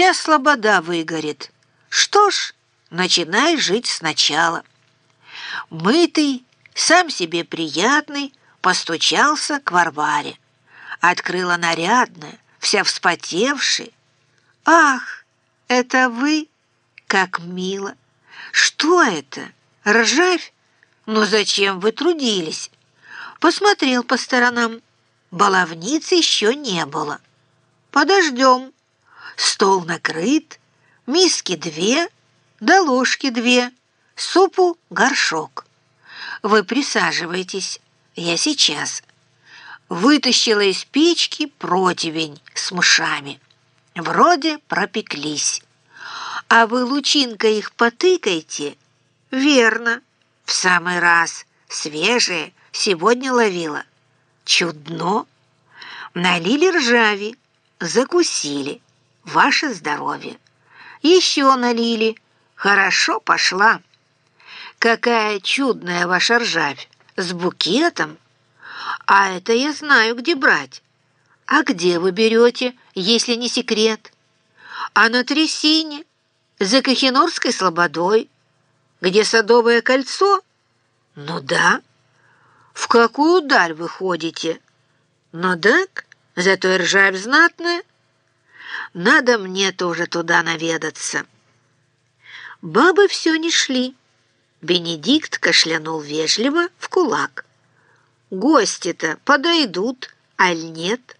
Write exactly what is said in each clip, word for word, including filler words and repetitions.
вся слобода выгорит. Что ж, начинай жить сначала. Мытый, сам себе приятный, постучался к Варваре. Открыла нарядная, вся вспотевшая. «Ах, это вы? Как мило! Что это? Ржавь? Но зачем вы трудились?» Посмотрел по сторонам. Баловниц еще не было. «Подождем. Стол накрыт, миски две, да ложки две, супу горшок. Вы присаживайтесь, я сейчас». Вытащила из печки противень с мышами. Вроде пропеклись. А вы лучинкой их потыкайте. Верно, в самый раз, свежие, сегодня ловила. Чудно. Налили ржави, закусили. Ваше здоровье. Еще налили. Хорошо пошла. Какая чудная ваша ржавь. С букетом. А это я знаю, где брать. А где вы берете, если не секрет? А на трясине, за Кахинорской слободой, где Садовое кольцо? Ну да. В какую даль вы ходите? Ну так, зато и ржавь знатная. Надо мне тоже туда наведаться. Бабы все не шли. Бенедикт кашлянул вежливо в кулак. Гости-то подойдут, аль нет?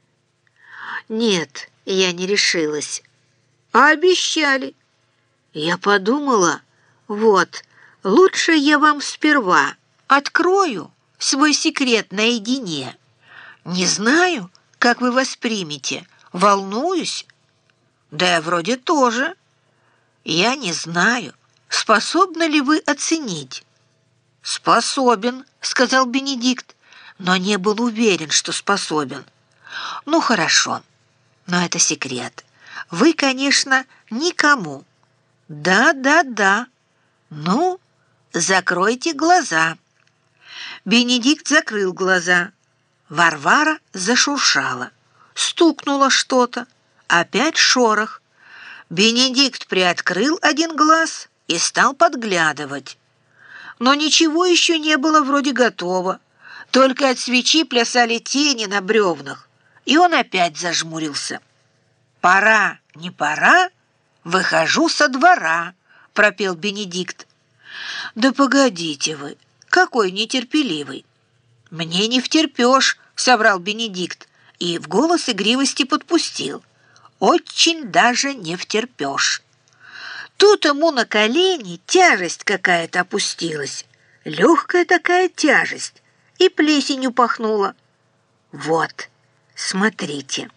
Нет, я не решилась. А обещали. Я подумала, вот, лучше я вам сперва открою свой секрет наедине. Не знаю, как вы воспримете, волнуюсь. Да я вроде тоже. Я не знаю, способны ли вы оценить. «Способен», — сказал Бенедикт, но не был уверен, что способен. «Ну, хорошо, но это секрет. Вы, конечно, никому». «Да, да, да. Ну, закройте глаза». Бенедикт закрыл глаза. Варвара зашуршала. Стукнуло что-то. Опять шорох. Бенедикт приоткрыл один глаз и стал подглядывать. Но ничего еще не было вроде готово. Только от свечи плясали тени на бревнах, и он опять зажмурился. «Пора, не пора, выхожу со двора», — пропел Бенедикт. «Да погодите вы, какой нетерпеливый!» «Мне не втерпешь», — соврал Бенедикт, и в голос игривости подпустил. «Очень даже не втерпешь». Тут ему на колени тяжесть какая-то опустилась, легкая такая тяжесть, и плесенью пахнула. Вот, смотрите.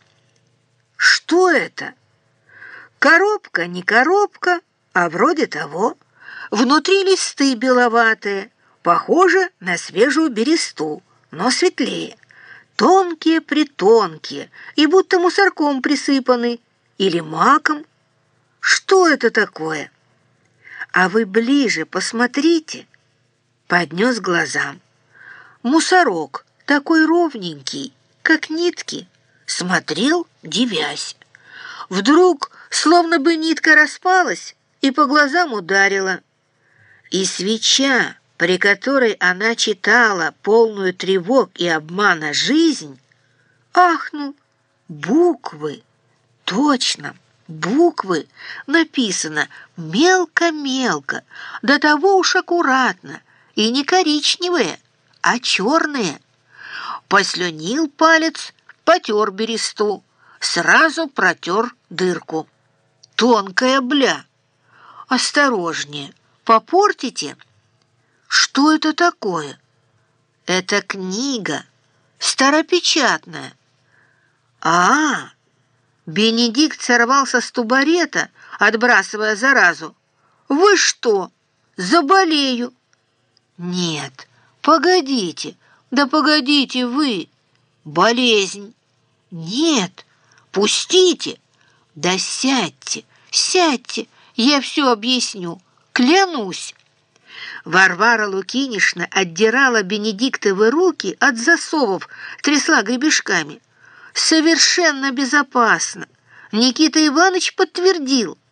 Что это? Коробка, не коробка, а вроде того. Внутри листы беловатые, похоже на свежую бересту, но светлее. Тонкие-притонкие, и будто мусорком присыпаны, или маком. Что это такое? А вы ближе посмотрите. Поднес глазам. Мусорок, такой ровненький, как нитки. Смотрел, дивясь. Вдруг, словно бы нитка распалась и по глазам ударила. И свеча, при которой она читала полную тревог и обмана жизнь, ахнул. Буквы, точно. Буквы написано мелко-мелко, до того уж аккуратно, и не коричневые, а черные. Послюнил палец, потер бересту, сразу протер дырку. Тонкая бля. Осторожнее, попортите. Что это такое? Это книга, старопечатная. А-а-а! Бенедикт сорвался с тубарета, отбрасывая заразу. «Вы что, заболею?» «Нет, погодите, да погодите вы! Болезнь!» «Нет, пустите!» «Да сядьте, сядьте, я все объясню, клянусь!» Варвара Лукинишна отдирала Бенедиктовы руки от засовов, трясла гребешками. Совершенно безопасно. Никита Иванович подтвердил.